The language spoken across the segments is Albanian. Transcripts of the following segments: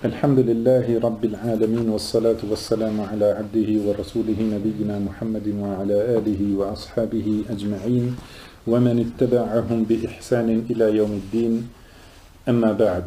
Elhamdulillahi Rabbil Alamin, wassalatu wassalamu ala abdihi wa rasulihi nabiyina Muhammadin wa ala alihi wa ashabihi ajma'in wa man ittaba'ahum bi ihsanin ila yawmiddin, amma ba'd.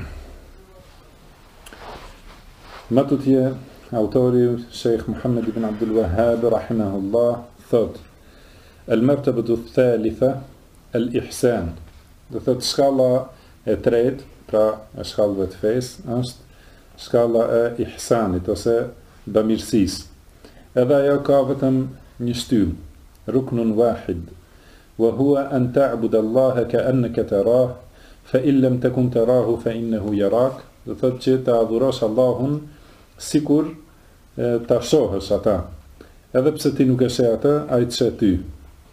Më tutje, autori Sheikh Muhammad ibn Abdul Wahhab rahimahullah thot: Al-martabatu thalitha al-ihsan. Do thot shkalla e tretë, pra e shkallëve të fesë, është shkalla e ihsanit ose bamirësisë. Edhe ajo ka vetëm një shtyllë, ruknun wahid, wa huwa an ta'budu Allaha ka'annaka tarah, fa in lam takun tarahu fa innahu yarak. Do thotë që ta adhurosh Allahun sikur ta shohësh ata. Edhe pse ti nuk e sheh atë, ai të sheh ty.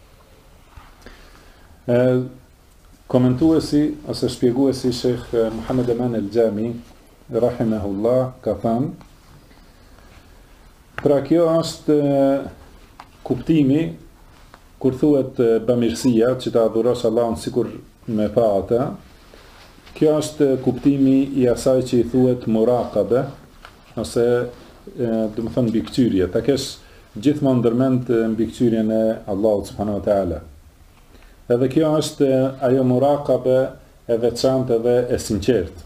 Komentuesi ose shpjeguesi Sheikh Muhammad Aman al-Jami rahimahullah ka thënë: pra kjo është kuptimi kur thuhet bamirësia, që ta adhurosh Allahun sikur me pa atë. Kjo është kuptimi i asaj që i thuhet muraqabe, ose do të thonë mbikëqyrje, ta kesh gjithmonë ndërmend mbikëqyrjen e Allahut subhanahu wa taala. Edhe kjo është ajo muraqabe e veçantë dhe e sinqertë,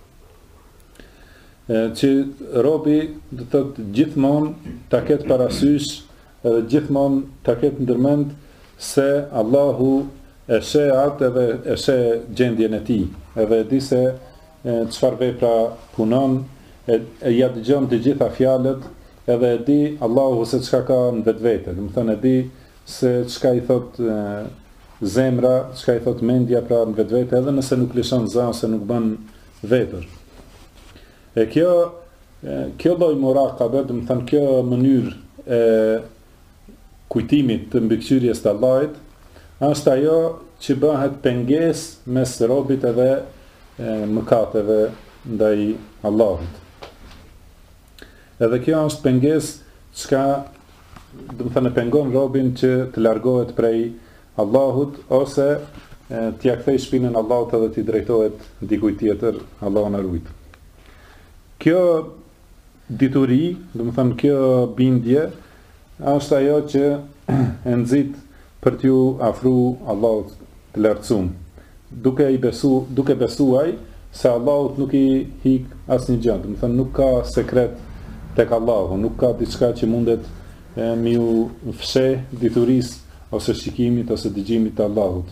që robi do të thotë gjithmonë ta ketë parasysh edhe gjithmonë ta ketë ndërmend se Allahu e sheh atë edhe e sheh gjendjen e tij, edhe e di se çfarë vepra punon, e ja dëgjon të gjitha fjalët, edhe e di Allahu se çka ka në vetvete, do të thonë e di se çka i thot zemra, çka i thot mendja pra në vetvete, edhe nëse nuk lëshon za ose nuk bën vepër. E kjo lloj muraqabe, do të thonë kjo mënyrë e kujtimit të mbikëqyrjes të Allahit, është ajo që bëhet pengesë mes robit edhe mëkateve ndaj Allahut. Edhe kjo është pengesë çka do të thënë pengon robin që të largohet prej Allahut, ose t'ia kthej shpinën Allahut edhe t'i drejtohet dikujt tjetër, Allahu na ruaj. Kjo dituri, do të thënë kjo bindje, është ajo që e nxit për t'ju afru Allahut të lartësuar, duke besuar se Allahut nuk i hik asnjë gjë, do të thënë nuk ka sekret tek Allahu, nuk ka diçka që mundet me ju fsheh diturisë ose shikimit ose dëgjimit të Allahut.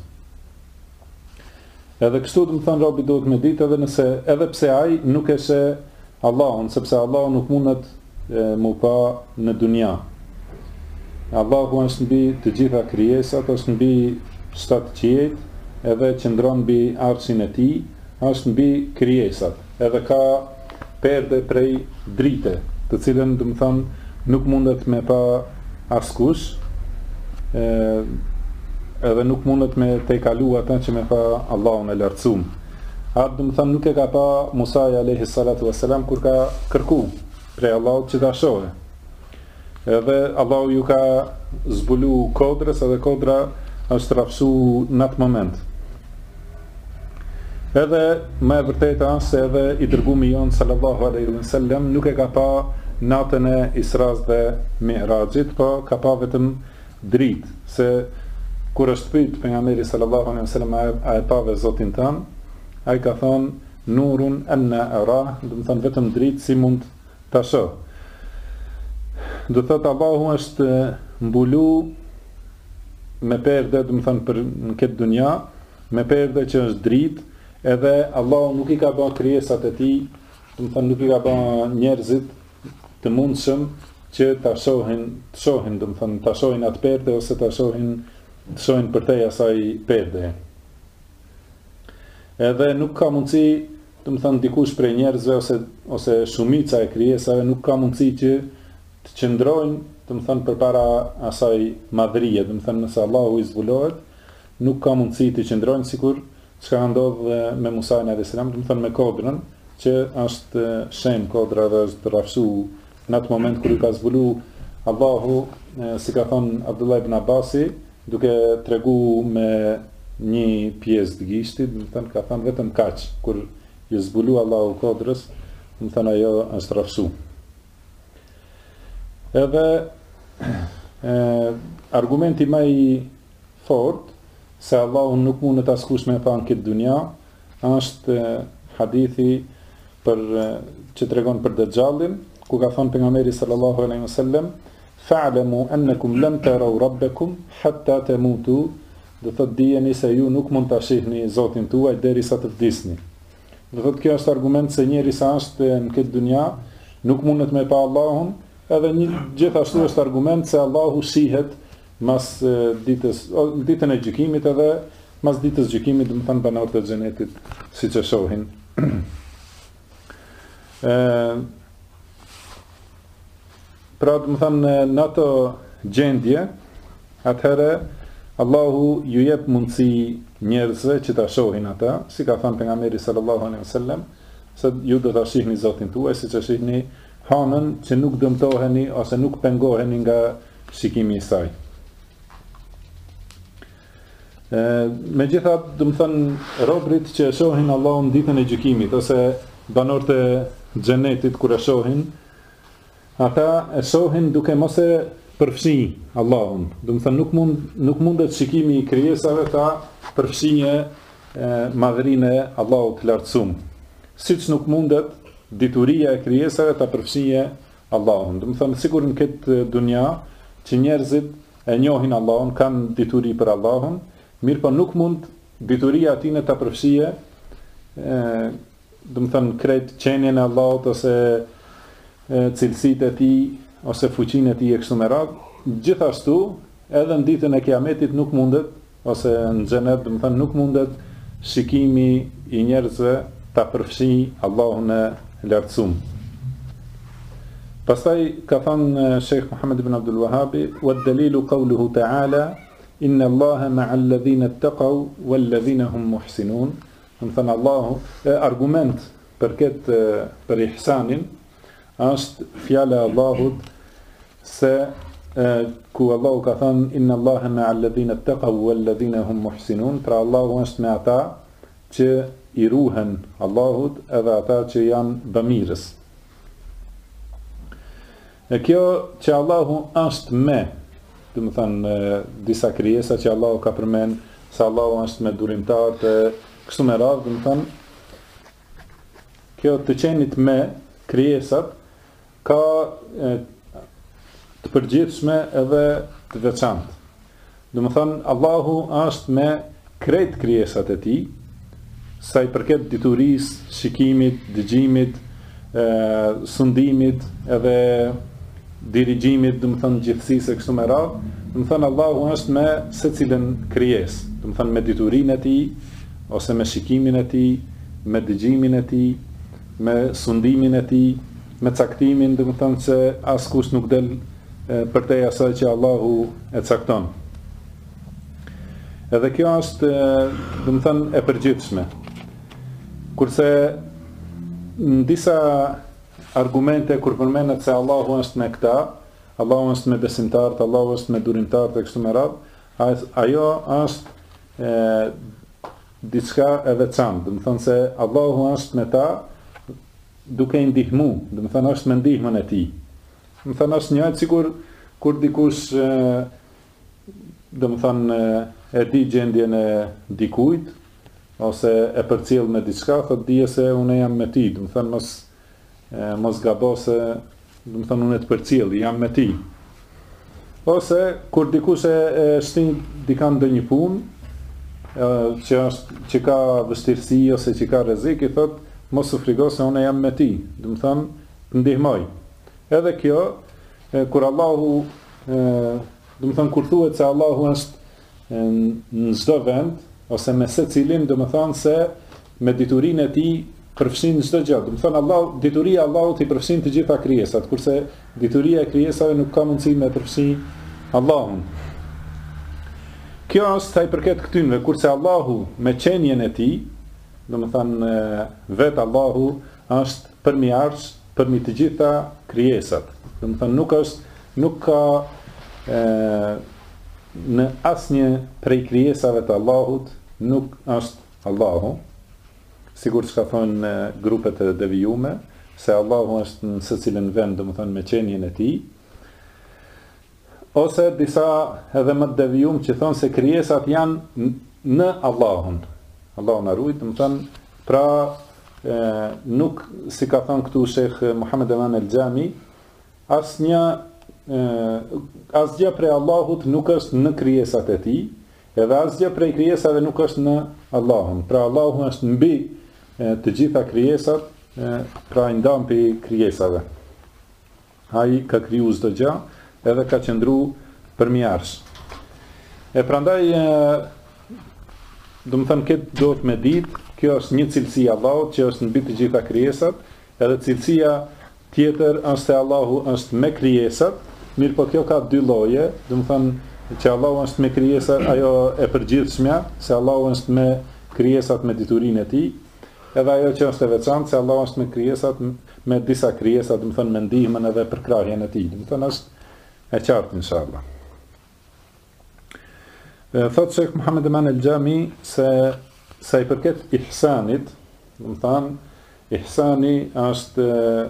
Edhe kështu do të thonë robi duhet me ditë edhe pse ai nuk e sheh Allahun, sepse Allahu nuk mundet mu pa në dunja. Allahu është mbi të gjitha krijesat, është mbi 7 qiejt, edhe qëndron mbi arshin e tij, është mbi krijesat. Edhe ka perde prej drite, të cilën do të thonë nuk mundet me pa askush, edhe nuk mundet me te kalu ata që me pa Allahun e lartësuar. Atë do të thonë nuk e ka pa Musa alayhi salatu wassalam kur ka kërku prej Allahut që ta shohë. Edhe Allahu ju ka zbulu kodrës, edhe kodra është rrafsu në atë moment. Edhe më e vërteta se edhe i dërguari jon sallallahu alaihi wasallam nuk e ka pa natën e Isras dhe Mi'rajit, po ka pa vetëm dritë, se kur është pyet pejgamberi sallallahu alaihi wasallam a e pave Zotin tën, ai ka thonë nurun anna ara, do të thonë vetëm dritë si mund ta shoh. Do thotë Allahu është mbulu me perde, do të thonë për në këtë dunja, me perde që është dritë, edhe Allahu nuk i ka bërë krijesat e tij, do të thonë nuk i ka bërë njerëzit të mundshëm që ta shohin, do të thonë ta shohin atë perde ose ta shohin përtej asaj perde. Edhe nuk ka mundësi, do të thonë dikush prej njerëzve ose shumica e krijesave nuk ka mundësi që të qëndrojnë, do të thonë përpara asaj madhërie, do të thonë nëse Allahu i zbulohet, nuk ka mundësi të qëndrojnë sikur çka ndodh me Musa alayhis salam, do të thonë me kodrën, që është shem kodra dhe është rrafsu në atë moment kur i ka zbulu Allahu, si ka thonë Abdullah ibn Abasi, duke tregu me një pjesë të gishtit, do të thënë ka thënë vetëm kaq, kur ju zbulu Allahu kodrës, më thënë ajo është rrafsu. Edhe argumenti më i fort se Allahu nuk mundet askush me pa në këtë dunja është hadithi që tregon për Dajjalin, ku ka thënë pejgamberi sallallahu alaihi wasallam: "Fa'lamu annakum lam taraw rabbakum hatta tamutu", do thotë dijeni se ju nuk mund ta shihni Zotin tuaj derisa të vdisni. Do thotë kjo është argument se njeri sa është në këtë dunja nuk mundet me pa Allahun, edhe gjithashtu është argument se Allahu shihet mas ditën e gjykimit, edhe mas ditës gjykimit, do të thënë banorët e xhenetit siç e shohin. Pra do të thënë në ato gjendje, atëherë Allahu ju jep mundësi njerëzve që ta shohin ata, si ka thënë pejgamberi sallallahu alaihi wasallam, se ju do ta shihni Zotin tuaj siç e shihni hanën që nuk dëmtoheni ose nuk pengoheni nga shikimi i saj. Megjithatë, do të thënë robrit që e shohin Allahun ditën e gjykimit ose banorët e xhenetit kur e shohin, ata e shohin duke mos e përfshi Allahun. Do të thënë nuk mundet shikimi i krijesave ta përfshijë madhrinë e Allahut të lartësuar. Siç nuk mundet dituria e krijesave ta përfshijë Allahun. Do të thënë sikur në këtë dunja që njerëzit e njohin Allahun, kanë dituri për Allahun, mirë po nuk mund dituria atine ta përfshijë do të thënë krejt qenien e Allahut ose cilësitë e tij ose fuqinë e tij e kështu me radhë. Gjithashtu, edhe në ditën e Kiametit nuk mundet, ose në xhenet, do të thënë nuk mundet shikimi i njerëzve ta përfshijë Allahun e lartësuar. Pastaj ka thënë Sheikh Muhammad ibn Abdul Wahhabi: "Wa dalilu qawluhu ta'ala, inna Allaha ma'a alladhina ittaqaw wal ladhina hum muhsinun." Do të thënë Allahu, argument për ihsanin është fjala e Allahut se ku Allahu ka thënë inna Allaha ma'a alladhina ittaqaw wal ladhina hum muhsinun, pra Allahu është me ata që i ruhen Allahut edhe ata që janë bamirës. E kjo që Allahu është me, do të thënë disa krijesa që Allahu ka përmend se Allahu është me durimtar të kështu me radhë, do të thënë kjo të qenit me krijesat ka të përgjithshme edhe të veçantë. Do të thënë Allahu është me krejt krijesat e tij, sa i përket diturisë, shikimit, dëgjimit, sundimit edhe dirigjimit, do të thënë gjithësisë kështu me radhë. Do të thënë Allahu është me secilën krijesë, do të thënë me diturinë e tij ose me shikimin e tij, me dëgjimin e tij, me sundimin e tij, me caktimin, do të thënë se askush nuk del përtej asaj që Allahu e cakton. Edhe kjo është, do të thënë, e përgjithshme. Kurse në disa argumente kur përmendet se Allahu është me këta, Allahu është me besimtarët, Allahu është me durimtarët e kështu me radhë, ajo është diçka e veçantë. Do të thënë se Allahu është me ta duke i ndihmu, do të thënë është me ndihmën e tij. Do të thënë është njëjtë sikur kur dikush do të thënë e di gjendjen e dikujt ose e përcjell me diçka, thotë dije se unë jam me ti, do të thënë mos gabo se do të thënë unë të përcjell, jam me ti. Ose kur dikush e shtin dikan ndonjë punë që ka vështirësi ose që ka rrezik, i thotë mos u frigo se unë jam me ti, do të thënë të ndihmoj. Edhe kjo kur Allahu do të thënë kur thuhet se Allahu është në çdo vend ose me secilin, do të thënë se me diturinë e tij përfshin çdo gjë. Do të thënë dituria e Allahut i përfshin të gjitha krijesat, kurse dituria e krijesave nuk ka mundësi me përfshi Allahun. Kjo është sa i përket këtynve, kurse Allahu me qenien e tij, do të thënë vetë Allahu është përmiarsh përmi të gjitha krijesat. Do të thënë nuk ka në asnjë prej krijesave të Allahut nuk është Allahu, sigur që ka thonë grupet e devijume, se Allahu është në secilin vend, domethënë me qenien e tij, ose disa edhe më të devijum që thonë se krijesat janë në Allahun. Allahu na ruaj, domethënë pra nuk si ka thënë këtu Sheikh Muhammed Eman El-Xhami, asgjë prej Allahut nuk është në krijesat e tij, edhe asgjë prej krijesave nuk është në Allahun. Pra Allahu është mbi të gjitha krijesat, pra i ndan për krijesave. Ai ka kriju çdo gjë, edhe ka qëndru përmjarsh. E prandaj, do të thënë këtë duhet me ditë, kjo është një cilësi e Allahut që është mbi të gjitha krijesat, edhe cilësia tjetër është se Allahu është me krijesat, mirë po kjo ka dy lloje, do të thënë që Allahu është me krijesat, ajo e përgjithshmja, se Allahu është me krijesat me diturinë e tij, edhe ajo që është e veçantë se Allahu është me krijesat me disa krijesa, do të thënë me ndihmën edhe përkrahjen e tij. Do të thënë është e qartë inshallah. Thotë Sheikh Muhammed Eman El-Xhami se sa i përket ihsanit, do të thënë ihsani është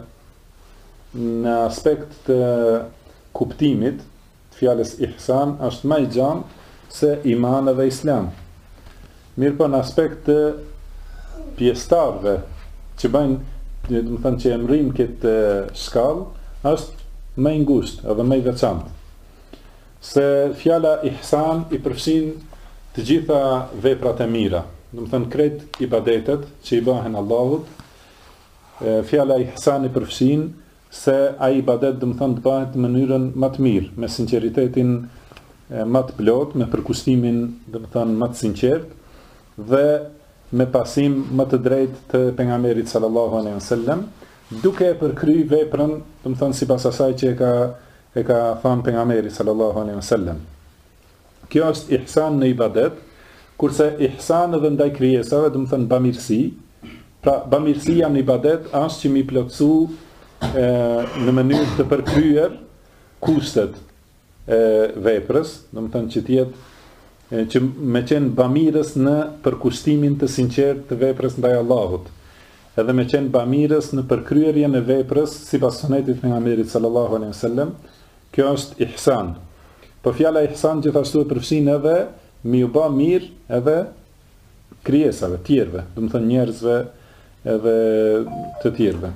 në aspekt të kuptimit të fjalës ihsan është më i gjatë se iman dhe islam. Mirë po në aspekt të pjesëtarëve që bëjnë, do të thënë që emrin këtë shkallë, është më i ngushtë edhe më i veçantë. Se fjala ihsan i përfshin të gjitha veprat e mira, do të thënë krejt ibadetet që i bëhen Allahut. Fjala ihsan i përfshin se ai ibadet do të thënë të bëhet në mënyrën më të mirë, me sinqeritetin më të plot, me përkushtimin do të thënë më të sinqert dhe me pasim më të drejtë të pejgamberit sallallahu alaihi wasallam, duke e përkryer veprën, do të thënë sipas asaj që e ka thënë pejgamberi sallallahu alaihi wasallam. Kjo është ihsan në ibadet, kurse ihsan edhe ndaj krijesave, do të thënë bamirësi. Pra bamirësia në ibadet është që mi plotësu në mënyrë të përkryer kushtet e veprës, do të thënë që të jetë që me qenë bamirës në përkushtimin të sinqert të veprës ndaj Allahut, edhe me qenë bamirës në përkryerjen e veprës sipas sunetit të pejgamberit sallallahu alaihi wasallam. Kjo është ihsan. Po fjala ihsan gjithashtu e përfshin edhe mi u bë mirë edhe krijesave të tjerëve, do të thënë njerëzve edhe të tjerëve.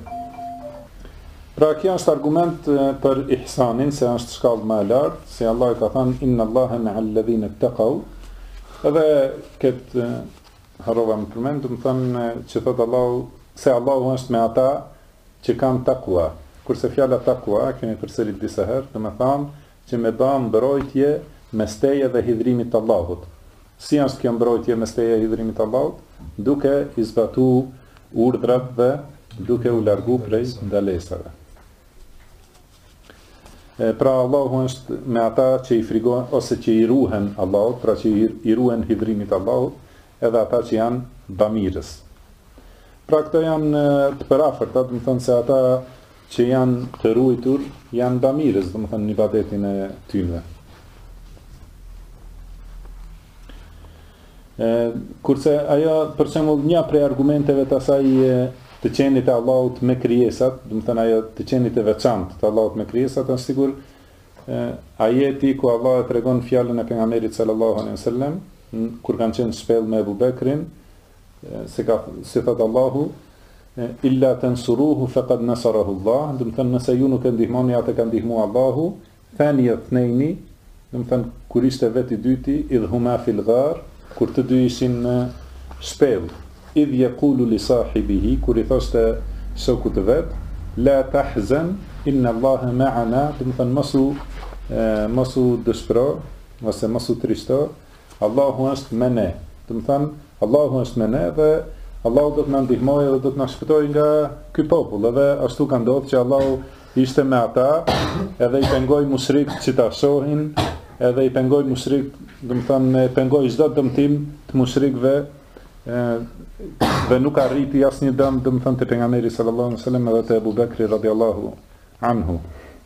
Pra kjo është argument për ihsanin, se është shkallë më e lartë, se Allah ka thënë inna Allaha ma'al ladhina ittaqaw. Edhe këtë harrova më përmend, do të thënë që thot Allahu se Allahu është me ata që kanë takua. Kurse fjala takua, kemi përsërit disa herë, do të thënë që me bën mbrojtje mes teje dhe hidhrimit të Allahut. Si është kjo mbrojtje mes teje dhe hidhrimit të Allahut? Duke i zbatuar urdhrat dhe duke u largu prej ndalesave. Pra Allahu është me ata që i frikojnë ose që i ruhen Allahut, pra që i ruhen hidhrimit Allahut, edhe ata që janë bamirës. Pra këto janë të përafërta, do të thënë se ata që janë të ruajtur janë bamirës, do të thënë në ibadetin e tyre. Kurse ajo për shembull një prej argumenteve të asaj të qenit e Allahut me krijesat, do të thënë ajo të qenit e veçantë të Allahut me krijesat, është sigur ajeti ku Allah e tregon fjalën e pejgamberit sallallahu alaihi wasallam kur kanë qenë shpellë me Abu Bekrin, se thot Allahu illa tansuruhu faqad nasarahu Allah, do të thënë nëse ju nuk e ndihmoni atë ka ndihmuar Allahu. Thani ithnaini, do të thënë kur ishte veti i dyti, idhuma fil ghar, kur të dy ishin në shpellë, idh yaqulu li sahibihi, kur i thoshte shokut të vet, la tahzan inna Allaha ma'ana, do të thënë mosu dëshpëro ose mosu trishto, Allahu është me ne. Do të thënë Allahu është me ne dhe Allahu do të na ndihmojë dhe do të na shpëtojë nga ky popull. Edhe ashtu ka ndodhur që Allahu ishte me ata, edhe i pengoi mushrikët që ta shohin, edhe i pengoi mushrikët, do të thënë pengoi çdo dëmtim të mushrikëve, dhe nuk arriti asnjë dëm, do të thënë te pejgamberi sallallahu alaihi wasallam edhe te Abu Bekri radhiyallahu anhu.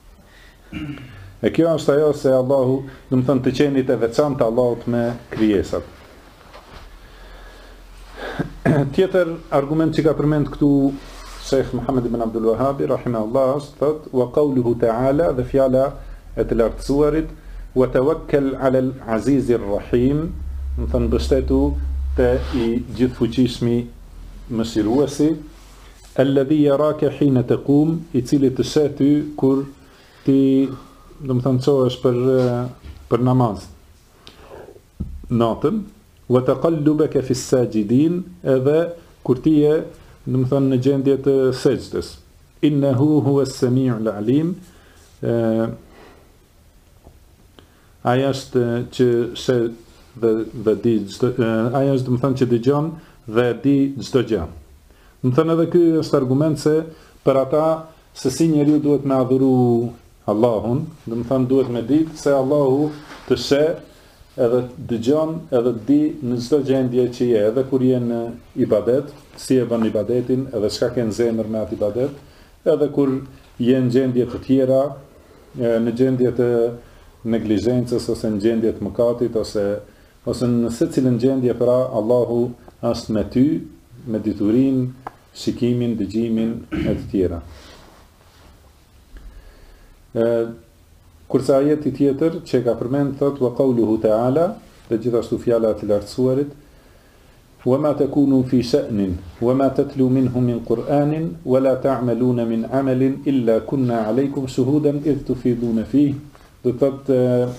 E kjo është ajo se Allahu, do të thënë të qenit e veçantë Allahut me krijesat. Tjetër argument që ka përmend këtu Sheikh Muhammad ibn Abdul Wahhab rahimahullah thot wa qawluhu ta'ala, dhe fjala e të lartësuarit, wa tawakkal 'ala al-'aziz ar-rahim, do të thënë mbështetu te i gjithfuqishmi mëshiruesi, alladhi yaraka hina taqum, i cili të sheh ty kur ti, do të thënë çohesh për namaz natën, wa taqallubaka fi as-sajidin, edhe kur ti je, do të thënë në gjendje të sejdës, innahu huwa as-sami'ul 'alim, ai është që se dhe di çdo, ai është, do të thënë që dëgjon dhe di çdo gjë. Do të thënë edhe ky është argument se për ata se si njeriu duhet me adhuru Allahun, do të thënë duhet me ditë se Allahu të sheh edhe dëgjon edhe di në çdo gjendje që je, edhe kur je në ibadet, si e bën ibadetin, edhe çka ke në zemër me atë ibadet, edhe kur je në gjendje të tjera, në gjendje të neglizhencës ose në gjendje të mëkatit ose në secilën gjendje, pra Allahu është me ty, me diturinë, shikimin, dëgjimin e të tjera. Kurse ajeti tjetër që ka përmend thot wa qawluhu ta'ala, dhe gjithashtu fjala e lartësuarit, wa ma takunu fi sha'nin wa ma tatlu minhu min Qur'anin wa la ta'maluna min 'amalin illa kunna 'alaykum shuhudan idh tufiduna fihi. Do thot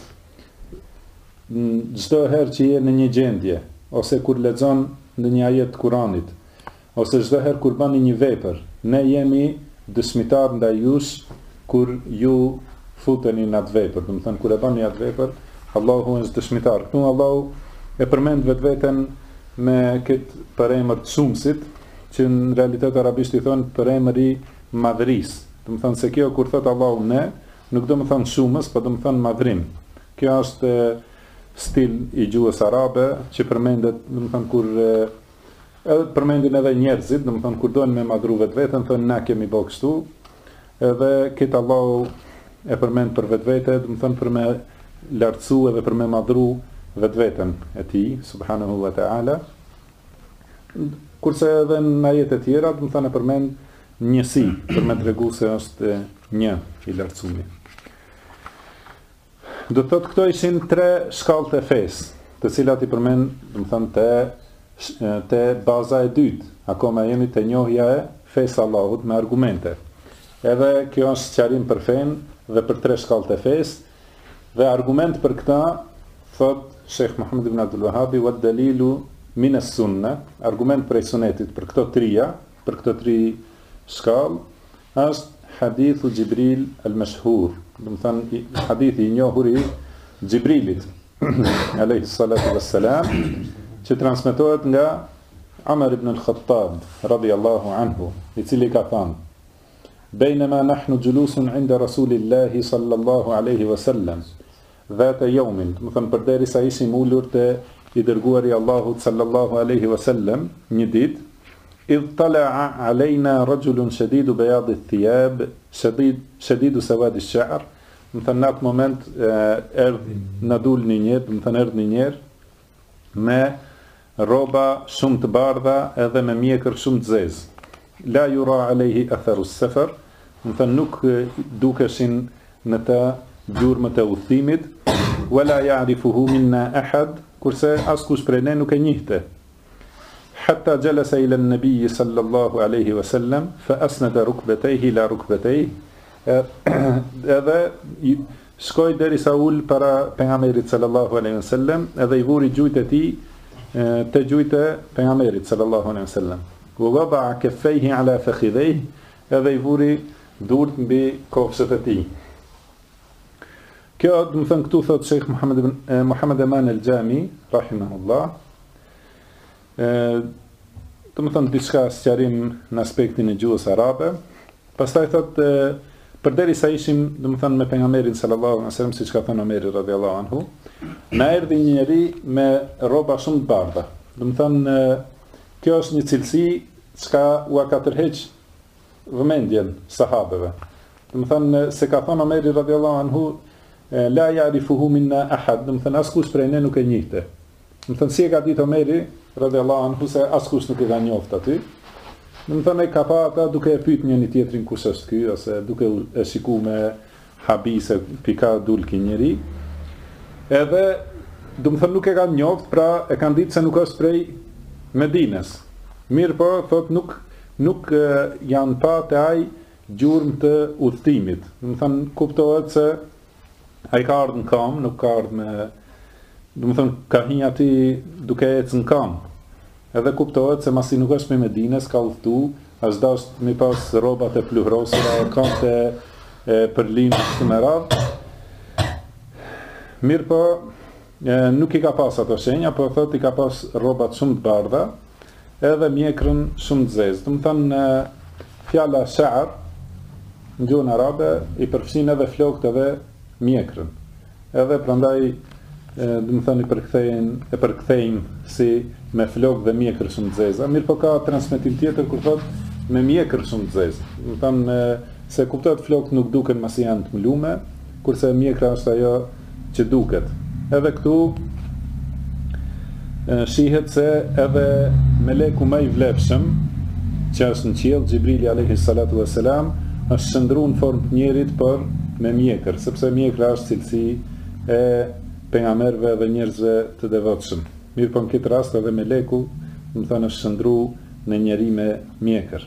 çdo herë që je në një gjendje ose kur lexon në një ajet të Kuranit, ose çdo herë kur bani një vepër, ne jemi dëshmitar ndaj jush kur ju futeni në atë vepër. Do të thënë kur e bani atë vepër, Allahu është dëshmitar. Këtu Allahu e përmend vetveten me këtë përemër të shumësit, që në realitet arabisht i thonë përemër i madhërisë. Do të thënë se kjo kur thot Allahu ne, nuk do të thënë shumës, por do të thënë madhrim. Kjo është stil i gjuhës arabe që përmendet, do të thënë kur edhe përmendin edhe njerëzit, do të thënë kur doin me madhru vetveten, thonë na kemi bërë kështu. Edhe këtë Allahu e përmend për vetvete, do të thënë për me lartësu edhe për me madhru vetveten e tij subhanahu wa ta'ala. Kurse edhe në ajete tjera, do të thënë e përmend njësi për me tregu se është një i lartësuar. Do të thotë këto ishin 3 shkallët e fesë, të cilat i përmend, do të thënë te baza e dytë. Akoma jemi te njohja e fesë Allahut me argumente. Edhe kjo është sqarim për fen dhe për 3 shkallët e fesë, dhe argument për këta thot Sheikh Muhammad ibn Abdul Wahhab wa dalilu min as-sunnah, argument për sunetit për këto 3, për këto 3 shkallë, është hadithu Jibril al-mashhur, do të thënë hadithi i njohur i Jibrilit alayhi salatu wassalam, që transmetohet nga Umar ibn al-Khattab radiyallahu anhu, i cili ka thënë: "Bainama nahnu julusun 'inda Rasulillahi sallallahu alaihi wasallam, dhata yawmin", do të thënë përderisa ishim ulur te i dërguari Allahut sallallahu alaihi wasallam një ditë, idh tala'a alejna rajulun shadidu bayad ath-thiyab shadidu sawad ash-sha'r, do të thënë në atë moment erdhi na dul një njerëz, do të thënë erdhi një njerëz me rroba shumë të bardha edhe me mjekër shumë të zezë. La yura alayhi atharu as-safar, do të thënë nuk dukeshin në të gjurmët e udhëtimit, wala ya'rifuhu minna ahad, kurse askush prej ne nuk e njihte. Hatta jalasa ila an-nabi sallallahu alaihi wasallam fa asnada rukbatayhi ila rukbatayhi, edhe shkoi derisa ul para pejgamberit sallallahu alaihi wasallam, edhe i vuri gjujt e tij te gjujt e pejgamberit sallallahu alaihi wasallam. Wa wada'a kaffayhi ala fakhidhayhi, edhe i vuri durt mbi kofshët e tij. Kjo, do të thënë këtu thot Sheikh Muhammad Aman al-Jami rahimahullah, do të thënë diçka sqarim në aspektin e gjuhës arabe. Pastaj thot përderisa ishim, do të thënë me pejgamberin sallallahu alaihi wasallam, siç ka thënë Omeri radhiyallahu anhu, na erdhi një njeri me rroba shumë të bardha. Do të thënë kjo është një cilësi çka u ka tërheq vëmendjen sahabeve. Do të thënë se ka thënë Omeri radhiyallahu anhu, la ya'rifuhu minna ahad, do të thënë askush prej ne nuk e njihte. Do të thënë si e ka ditë Omeri radhiyallahu anhu se askush nuk e ka njoft aty. Do të thonë ai ka pa ata duke e pyet njëri tjetrin kush është ky, ose duke e shikuar me habi se pika dul ky njeri. Edhe do të thonë nuk e kanë njoft, pra e kanë ditë se nuk është prej Medinës. Mirë po, thot nuk janë pa të ai gjurmë të udhëtimit. Do të thonë kuptohet se ai ka ardhur në kam, nuk ka ardhur me, do të thonë ka hi aty duke ecë në kam. Edhe kuptohet se masi nuk është me Medinës, ka udhëtu, as dash me pas rrobat e pluhrosura, kante e përlinë kështu me radhë. Mirë po, nuk i ka pas ato shenja, po thot i ka pas rrobat shumë të bardha, edhe mjekrën shumë të zezë. Do të thonë fjala sha'r në gjuhën arabe i përfshin edhe flokët edhe mjekrën. Edhe prandaj do të thonë e përkthejnë si me flokë dhe mjekrë shumë të zeza. Mirë po ka transmetim tjetër kur thot me mjekrë shumë të zezë. Do të thonë se kuptohet flokët nuk duken masi janë të mlume, kurse mjekra është ajo që duket. Edhe këtu shihet se edhe meleku më i vlefshëm që është në qiell, Xhibrili alayhi salatu wassalam, është shndruar në formë të njerit por me mjekër, sepse mjekra është cilësi e pejgamberëve dhe njerëzve të devotshëm. Mirë po në këtë rast edhe meleku, do të thonë është shndruar në njeri me mjekër.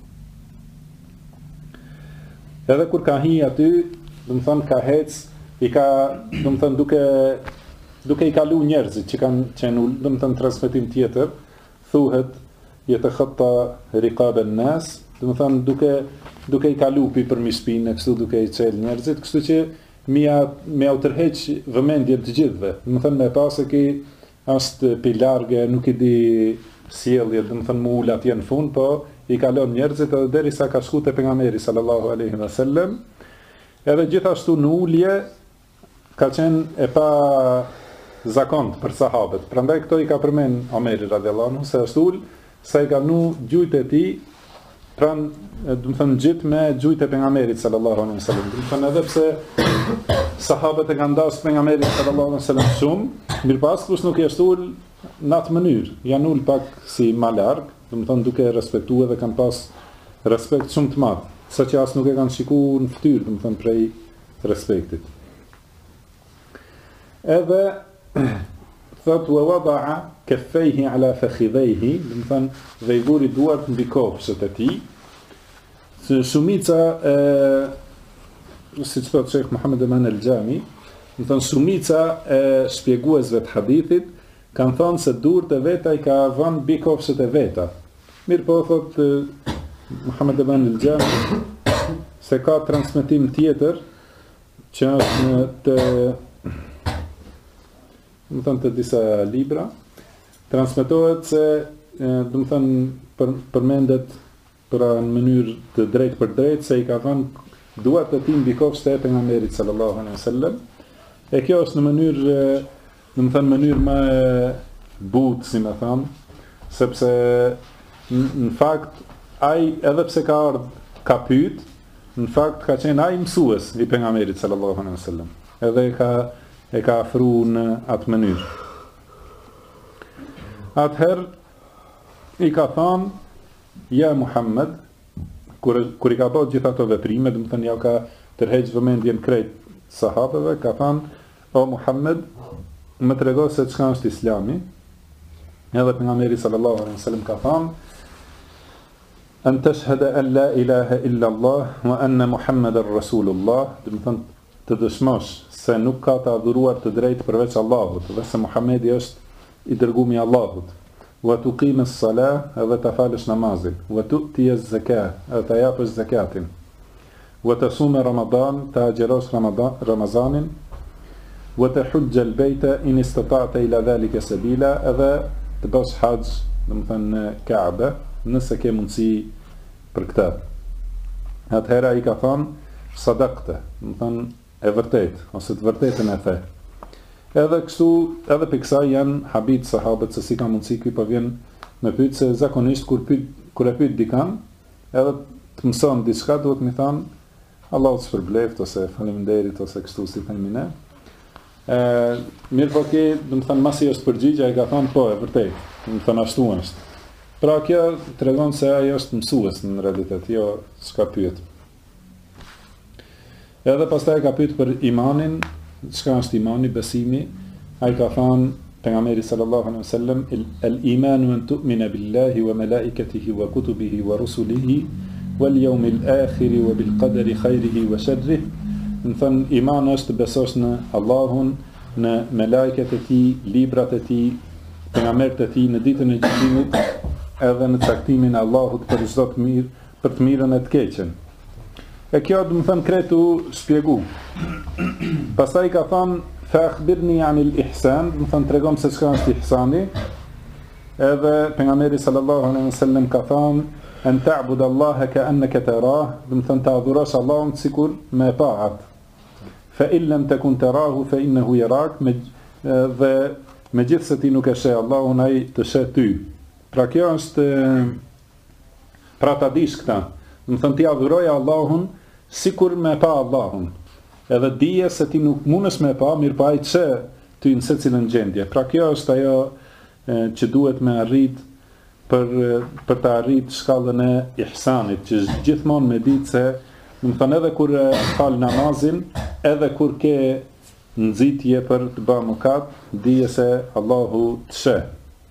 Edhe kur ka hi aty, do të thonë ka hec, i ka, do të thonë duke i kalu njerëzit që kanë qenë, do të thonë transmetim tjetër, thuhet yatakhata riqab an-nas, do të thonë duke i kalu për mispinë, kështu duke i çel njerëzit, kështu që me u tërheq vëmendjen të gjithëve. Do të thonë me pas se ki është pi large, nuk i di sjellje, do të thonë mu ul atje në fund, po i kalon njerëzit edhe derisa ka shku te pejgamberi sallallahu alaihi wasallam. Edhe gjithashtu në ulje ka qenë e pa zakont për sahabët. Prandaj këto i ka përmend Omeri radhiyallahu anhu se është ul sa i ka nu gjujt e tij, pran do të thonë gjithë me gjujt e pejgamberit sallallahu alaihi wasallam. Do të thonë edhe pse sahabët e kanë dashur pejgamberin sallallahu alaihi wasallam shumë, mirëpas kush nuk është ul në atë mënyrë, janë ul pak si më larg, do të thonë duke respektuar dhe kanë pas respekt shumë të madh, saqë as nuk e kanë shikuar në fytyrë, do të thonë prej respektit. Edhe thot wa wada'a kaffayhi ala fakhidhayhi, do të thonë dhe i vuri duart mbi kofshët e tij. Shumica si thot Sheikh Muhammad Eman el-Jami, do të thonë shumica e shpjeguesve të hadithit kanë thonë se duart e veta i ka vënë mbi kofshët e veta. Mirë po thot Muhammad Eman el-Jami se ka transmetim tjetër që është të disa libra, transmetohet se do të thonë përmendet për në mënyrë të drejtë për drejtë se i ka thënë duart e tij mbi kofshët e pejgamberit sallallahu alaihi wasallam. E kjo është në mënyrë, do të thonë mënyrë më butë, si më thon, sepse në fakt ai edhe pse ka ardhur ka pyet, në fakt ka qenë ai mësues i pejgamberit sallallahu alaihi wasallam. Edhe e ka afruar në atë mënyrë. Atëherë i ka thënë ja Muhammed, kur i ka bërë gjitha ato veprime, do të thënë ja ka tërheq vëmendjen krejt sahabëve, ka thënë o Muhammed, më trego se çka është Islami. Edhe pejgamberi sallallahu alaihi wasallam ka thënë an tashhada an la ilaha illa Allah wa anna Muhammadar Rasulullah, do të thënë të dëshmosh se nuk ka të adhuruar të drejtë përveç Allahut, dhe se Muhamedi është i dërguari i Allahut. Wa tuqimis salah, edhe ta falësh namazin, wa tu'tiyaz zakat, edhe ta japësh zakatin. Wa tasuma Ramadan, ta agjerosh Ramazanin, wa tahujja al-bayta in istata'ta ila dhalika sabila, edhe të bësh haxh, do të thënë në Kaaba, nëse ke mundësi për këtë. Atëherë ai ka thënë sadaqta, do të thënë e vërtet, ose të vërtetën e the. Edhe kështu, edhe për kësaj janë habit sahabët se si ka mundësi ky po vjen me pyet se zakonisht kur e pyet dikan, edhe të mëson diçka duhet më thënë Allahu të shpërbleft ose faleminderit ose kështu si themi ne. Mirë po ke, do të thënë masi është përgjigje, ai ka thënë po, e vërtet, do të thënë ashtu është. Pra kjo tregon se ajo është mësues në realitet, jo s'ka pyet. Edhe pastaj ka pyet për imanin, çka është imani, besimi. Ai ka thënë pejgamberi sallallahu alaihi wasallam el-imanu an tu'mina billahi wa malaikatihi wa kutubihi wa rusulihi wal yawmil akhir wa bil qadari khairihi wa sharrihi. Në thënë, iman është besosh në Allahun, në melajket e tij, librat e tij, pejgamberët e tij, në ditën e gjykimit, edhe në caktimin e Allahut për çdo të mirë, për të mirën e të keqen. E kjo do të thënë kretu shpjegu. Pastaj ka thënë fa akhbirni anil ihsan, do të thënë tregom se çka është ihsani. Edhe pejgamberi sallallahu alaihi wasallam ka thënë an ta'budu Allaha ka'annaka tarah, do të thënë ta adhurosh Allahun sikur me pa atë. Fa in lam takun tarahu fa innahu yarak, dhe megjithse ti nuk e sheh Allahun, ai të sheh ty. Pra kjo është pra ta dish këta. Do të thënë ti adhuroj Allahun sikur me pa Allahun. Edhe dije se ti nuk mundesh me pa, mirë pa ai të sheh ty në secilën gjendje. Pra kjo është ajo që duhet me arrit për të arrit shkallën e ihsanit, që gjithmonë me ditë se do të thënë edhe kur fal namazin, edhe kur ke nxitje për të bërë mëkat, dije se Allahu të sheh.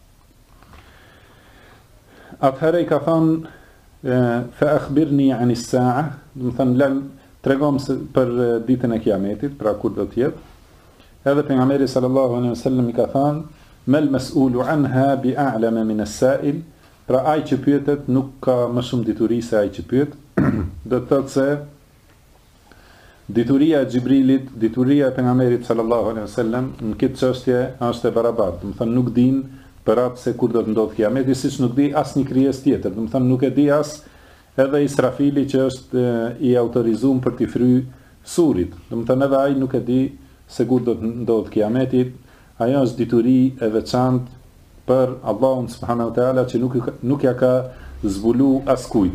Atëherë i ka thënë fa akhbirni ani s-sa'a, do të thënë tregom për ditën e Kiametit, pra kur do të jetë. Edhe pejgamberi sallallahu alaihi wasallam i ka thënë mal mas'ulu anha bi a'lama min as-sa'il, pra ai që pyetet nuk ka më shumë dituri se ai që pyet. Do të thotë se dituria e Xhibrilit, dituria e pejgamberit sallallahu alaihi wasallam në këtë çështje është e barabartë. Do të thënë nuk din për atë se kur do të ndodhë Kiameti, siç nuk di asnjë krijesë tjetër. Do të thënë nuk e di as edhe Israfili që është i autorizuar për t'i fry surit. Do të thënë edhe ai nuk e di se kur do të ndodhë Kiameti. Ajo është dituri e veçantë për Allahun subhanahu wa taala që nuk ja ka zbulu askujt.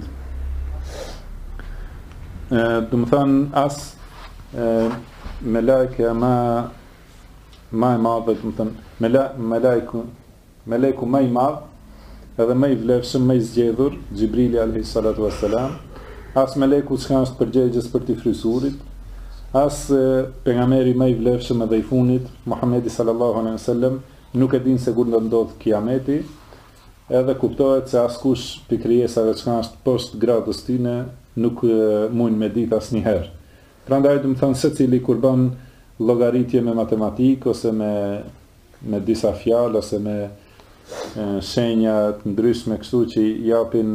Do të thënë as melajka ma e madhe, do të thënë melajku më i madh edhe më i vlefshëm, më i zgjedhur, Xhibrili alayhi salatu wassalam, as melajku që është përgjegjës për t'i frysurit, as pejgamberi më i vlefshëm edhe i funit, Muhamedi sallallahu alaihi wasallam, nuk e din se kur do ndodh Kiameti, edhe kuptohet se askush për krijesave që është poshtë gradës tine nuk mund me ditë asnjëherë. Prandaj do të thënë secili kur bën llogaritje me matematikë ose me disa fjalë ose me shenja të ndryshme kështu që japin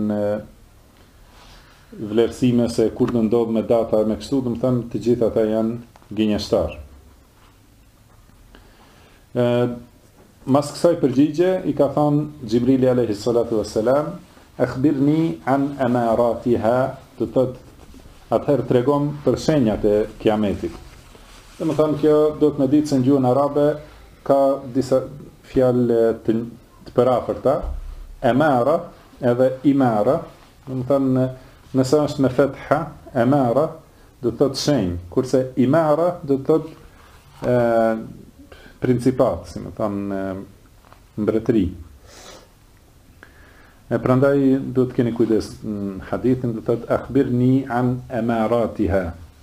vlerësime se kur do ndodh me data me kështu, do të thënë të gjitha ata janë gënjeshtar. Mas kësaj përgjigje i ka thënë Xhibrili alayhi salatu wassalam akhbirni an amaratiha, do të thotë atëherë tregom për shenjat e Kiametit. Dhe më thënë kjo do të me ditë se në gjuhën arabe ka disa fjalë të përafërta, emara edhe imara. Dhe më thënë nëse është me fetha, emara do të thotë shenjë, kurse imara do të thotë principat, si më thënë mbretëri. Prandaj do të keni kujdes në hadithin, do të thotë akhbirni an amaratiha.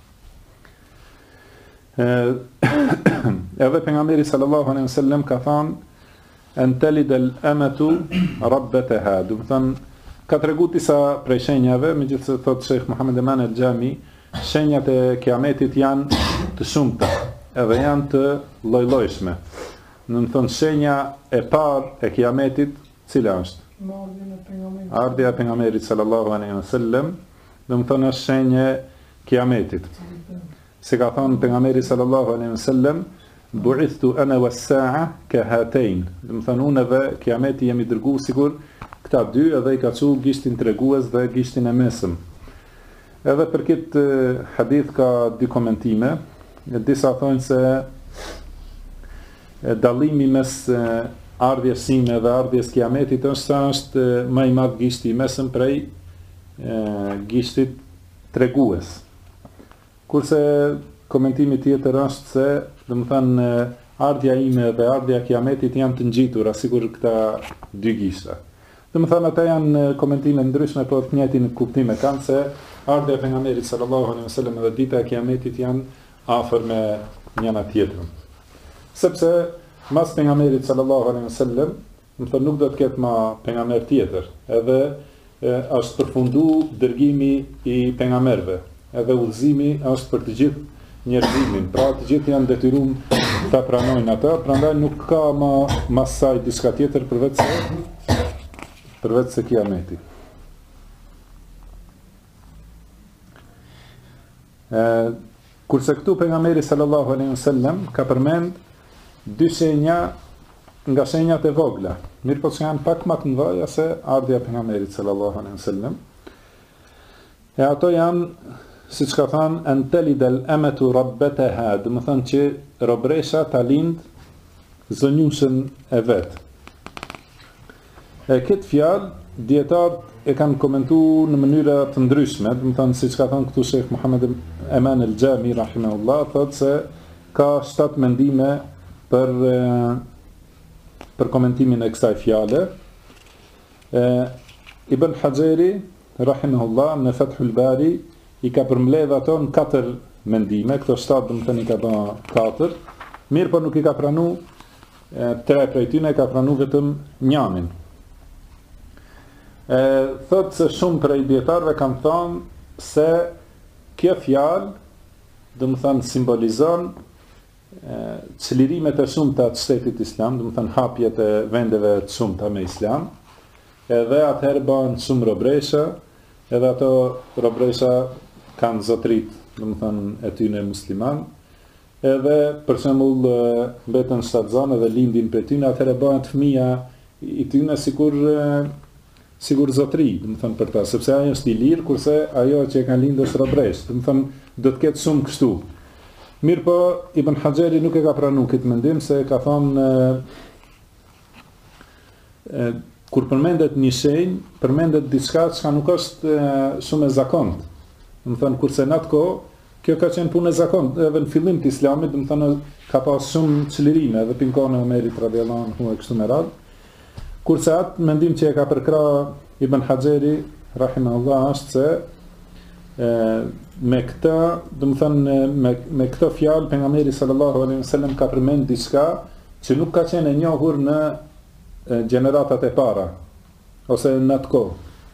Edhe pejgamberi sallallahu alaihi wasallam ka thënë an talid al-amatu rabbataha, do të thonë ka tregu disa prej shenjave, megjithëse thotë Sheikh Muhammad Eman el-Xhami, shenjat e Kiametit janë të shumta, edhe janë të lloj-llojshme. Do të thonë shenja e parë e Kiametit, cila është? Ardhja e pejgamberit sallallahu alaihi wasallam, do të thonë është shenjë Kiametit. Se ka thënë pejgamberi sallallahu alaihi wasallam, bu'ithtu ana was-sa'a ka hatayn. Do të thonë unë dhe Kiameti jemi dërguar sikur këta dy, edhe i ka thënë gishtin tregues dhe gishtin e mesëm. Edhe për këtë hadith ka dy komentime. Disa thonë se dallimi mes ardhjes sime dhe ardhjes Kiametit është më i madh gishti i mesëm prej gishtit tregues. Kurse komentimi tjetër është se, do të thënë, ardhja ime dhe ardhja Kiametit janë të ngjitura sikur këta dy gishta. Domethënë ata janë komentime ndryshme, por të njëjtin kuptim e kanë se ardha e pejgamberit sallallahu alaihi wasallam dhe dita e Kiametit janë afër me njëna tjetrën. Sepse mas pejgamberit sallallahu alaihi wasallam, domethënë nuk do të ketë më pejgamber tjetër. Edhe është përfundu dërgimi i pejgamberëve. Edhe udhëzimi është për të gjithë njerëzimin. Pra të gjithë janë detyruar ta pranojnë ata, prandaj nuk ka më mas saj diçka tjetër përveç se Kiameti. Kurse këtu pejgamberi sallallahu alaihi wasallam ka përmend dy shenja nga shenjat e vogla, mirë po që janë pak më të mëdha se ardhja e pejgamberit sallallahu alaihi wasallam. E ato janë, siç ka thënë, an talidal amatu rabbataha, do të thonë që robresha ta lind zonjushën e vet. Këtë fjalë dietarët e kanë komentuar në mënyra të ndryshme, do të thonë siç ka thënë këtu Sheikh Muhammad Eman el-Jami rahimahullah, thotë se ka 7 mendime për komentimin e kësaj fjale. Ibn Hajeri rahimahullah në Fathul Bari i ka përmbledh ato në 4 mendime, këto 7 do të thënë i ka bërë 4, mirë po nuk i ka pranu 3 prej tyre, ka pranu vetëm njërin. Thotë se shumë prej dietarëve kanë thënë se kjo fjalë do të thënë simbolizon çlirimet e shumta të shtetit islam, do të thënë hapjet e vendeve të shumta me islam, edhe atëherë bëhen shumë robresha, edhe ato robresha kanë zotrit, do të thënë e tyre musliman, edhe për shembull mbeten shtatzan edhe lindin për tyre, atëherë bëhen fëmia i tyre sigur zotri, do të thënë për ta, sepse ajo është i lirë, kurse ajo që e kanë lindur është robresh, do të thënë do të ketë shumë kështu. Mirë po, Ibn Hajeri nuk e ka pranu këtë mendim, se ka thonë, kur përmendet një shenjë, përmendet diçka që nuk është shumë e zakont. Do të thënë, kurse në atë kohë, kjo ka qenë punë e zakont, edhe në fillim të islamit, do të thënë, ka pas shumë çlirime, edhe pinkone e Omerit radhiyallahu anhu e kështu me radhë. Kurse atë mendim që e ka përkra Ibn Hajeri rahimahullah është se me këta, do të thënë me këtë fjalë pejgamberi sallallahu alaihi wasallam ka përmend diçka që nuk ka qenë e njohur në gjeneratat e para ose në atë kohë.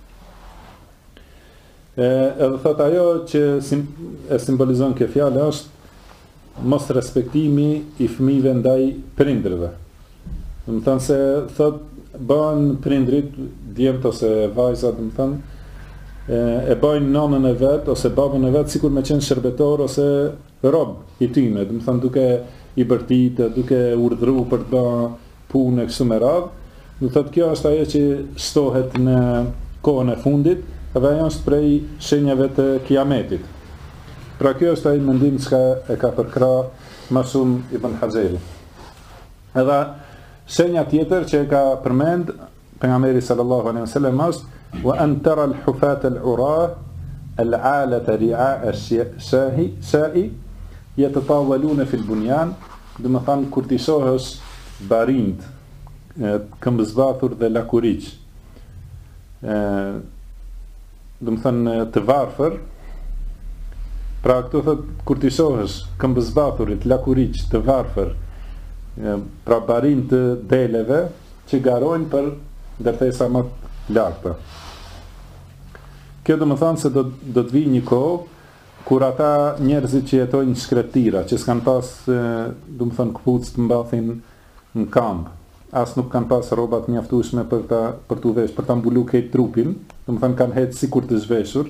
Edhe thot ajo që e simbolizon kjo fjalë është mos respektimi i fëmijëve ndaj prindërve. Do të thënë se thot bën prindrit, djemt ose vajzat, do të thënë, e bajnë nonën e vet ose babën e vet sikur me qenë shërbetor ose rob i tyre, do të thënë duke i bërtitë, duke urdhëruar për të bërë punë kështu me radhë. Do thotë kjo është ajo që shtohet në kohën e fundit, dhe ajo është prej shenjave të Kiametit. Pra kjo është ai mendim që e ka përkra më shumë Ibn Hajeri. Edhe shenja tjetër që e ka përmend pejgamberi sallallahu alaihi wasallam është wa an tara al-hufat al-urah al-alata ri'a ash-sha'i yatatawaluna fi al-bunyan, do të thonë kur ti shohësh barind, këmbëzbathur dhe lakuriq, do të thonë të varfër. Pra këtu thot kur ti shohësh këmbëzbathurit, lakuriq, të varfër, pra barin të deleve që garojnë për ndërtesa më të larta. Kjo do të thonë se do të vijë një kohë kur ata njerëzit që jetojnë në shkretira, që s'kan pas, do të thonë, këpucë të mbathin në kamp, as nuk kanë pas rrobat mjaftueshme për tu vesh, për ta mbulu këtë trupin, do të thonë kanë hetë sikur të zhveshur.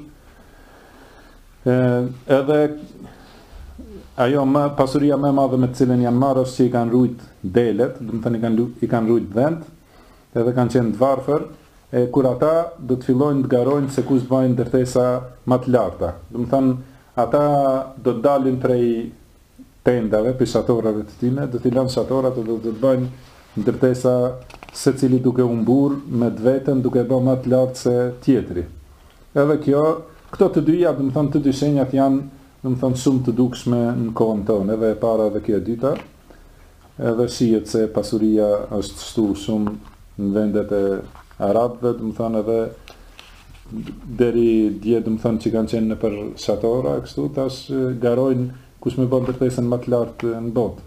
Edhe ajo pasuria më e madhe me të cilën janë marrë është që i kanë rujt delet, do të thënë i kanë rujt vend, edhe kanë qenë të varfër, kur ata do të fillojnë të garojnë se kush bëjnë ndërtesa më të larta. Do të thënë ata do të dalin prej tendave, prej shatorave të tyre, do t'i lënë shatorat, do të bëjnë ndërtesa secili duke u mbur me të vetën, duke bërë më të lartë se tjetri. Edhe këto të dyja, do të thënë të dy shenjat janë, do të thënë shumë të dukshme në kohën tonë, edhe e para edhe kjo e dyta, edhe shihet se pasuria është shtu shumë në vendet e arabëve, do të thonë edhe deri dje do të thonë që kanë qenë nëpër shatora, kështu tash garojnë kush më bën ndërtesën më të lartë në botë.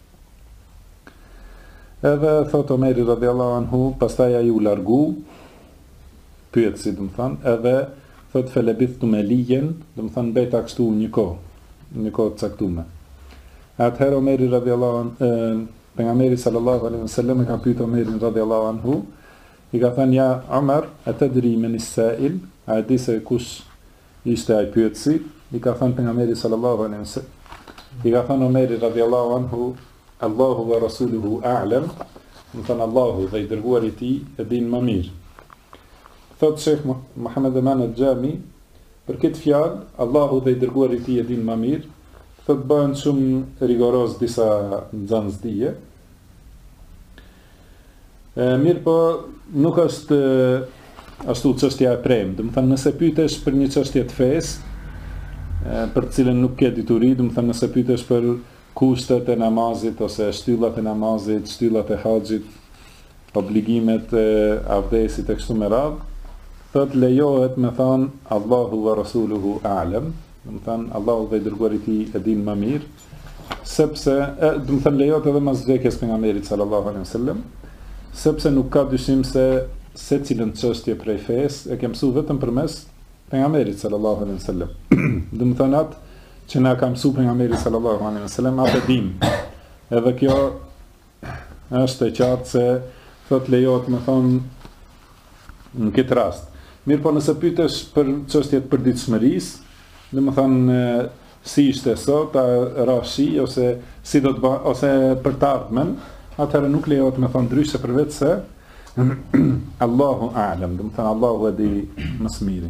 Edhe thot Omeri radhiyallahu anhu, pastaj ai u largu, pyet si do të thonë, edhe thot felebithtu me lijen, do të thonë beta kështu një kohë të caktuar. Atëherë Omeri radhiyallahu anhu, pejgamberi sallallahu alaihi wasallam e ka pyetur Omerin radhiyallahu anhu, i ka thënë ja Omer, atadri men is-sa'il, a di se kush ishte ai pyetësi? I ka thënë pejgamberi sallallahu alaihi wasallam. I ka thënë Omeri radhiyallahu anhu, Allahu wa rasuluhu a'lam, do të thënë Allahu dhe i dërguari i tij e din më mirë. Thot Sheikh Muhammad Aman al-Jami, për këtë fjalë, Allahu dhe i dërguari i tij e din më mirë, thot bëhen shumë rigoroz disa nxënësdije. Mirë po, nuk është ashtu çështja e premtë. Do të thënë nëse pyetesh për një çështje të fesë, për të cilën nuk ke dituri, do të thënë nëse pyetesh për kushtet e namazit ose shtyllat e namazit, shtyllat e haxhit, obligimet e abdesit e kështu me radhë, thot lejohet me thënë Allahu wa rasuluhu a'lam, do të thënë Allahu dhe i dërguari i tij e din më mirë, sepse do të thënë lejohet edhe mas vdekjes pejgamberit sallallahu alaihi wasallam, sepse nuk ka dyshim se secilën çështje prej fesë e ke mësuar vetëm përmes pejgamberit sallallahu alaihi wasallam. Do të thënë atë që na ka mësuar pejgamberi sallallahu alaihi wasallam atë dim. Edhe kjo është e qartë se thot lejohet me thonë në këtë rast. Mirë po nëse pyetesh për çështjet për ditëshmërisë, do të thonë si ishte sot, a rashi ose si do të ose për të ardhmen, atëherë nuk lejohet me thonë ndryshe përveç se Allahu a'lam, do të thonë Allahu e di më së miri.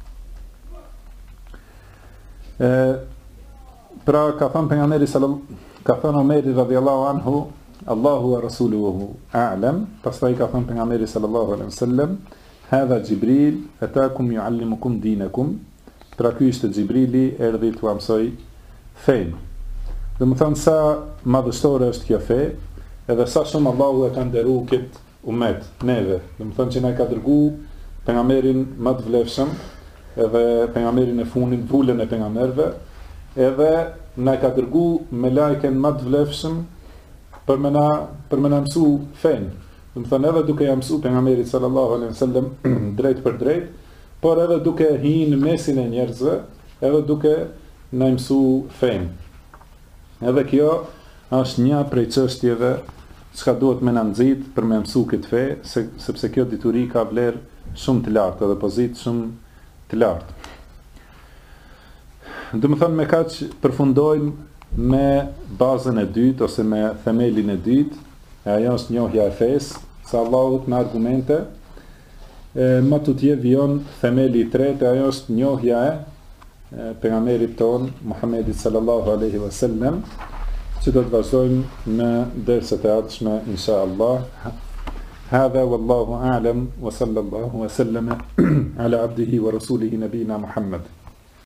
Pra ka thënë pejgamberi ka thënë Omeri radhiyallahu anhu, Allahu wa rasuluhu a'lam, pastaj ka thënë pejgamberi sallallahu alaihi wasallam, hadha Jibril atakum yuallimukum dinakum, pra ky ishte Xhibrili, erdhi t'u mësoj fen. Do të thonë sa madhështore është kjo fe, edhe sa shumë Allahu e ka nderuar këtë umet, neve. Do të thonë që na ka dërguar pejgamberin më të vlefshëm, edhe pejgamberin e fundit, vulën e pejgamberëve, edhe na ka dërguar me lajken më të vlefshëm për me na mësu fen. Do të thonë edhe duke ja mësu pejgamberit sallallahu alaihi wasallam drejt për drejt, por edhe duke hinë në mesin e njerëzve, edhe duke na mësu fen. Edhe kjo është një prej çështjeve çka duhet me na nxit për me mësu këtë fe, sepse kjo dituri ka vlerë shumë të lartë edhe pozitë shumë të lartë. Do të thonë me kaq përfundojmë me bazën e dytë ose me themelin e dytë, e ajo është njohja e fesë, se Allahut me argumente, më tutje vijon themeli i tretë, ajo është njohja e pejgamberit ton Muhammedit sallallahu alaihi wasallam, që do të vazhdojmë në derset e ardhshme inshallah. Hadha wallahu a'lam wa sallallahu wa sallama ala abdihi wa rasulihi nabina Muhammad.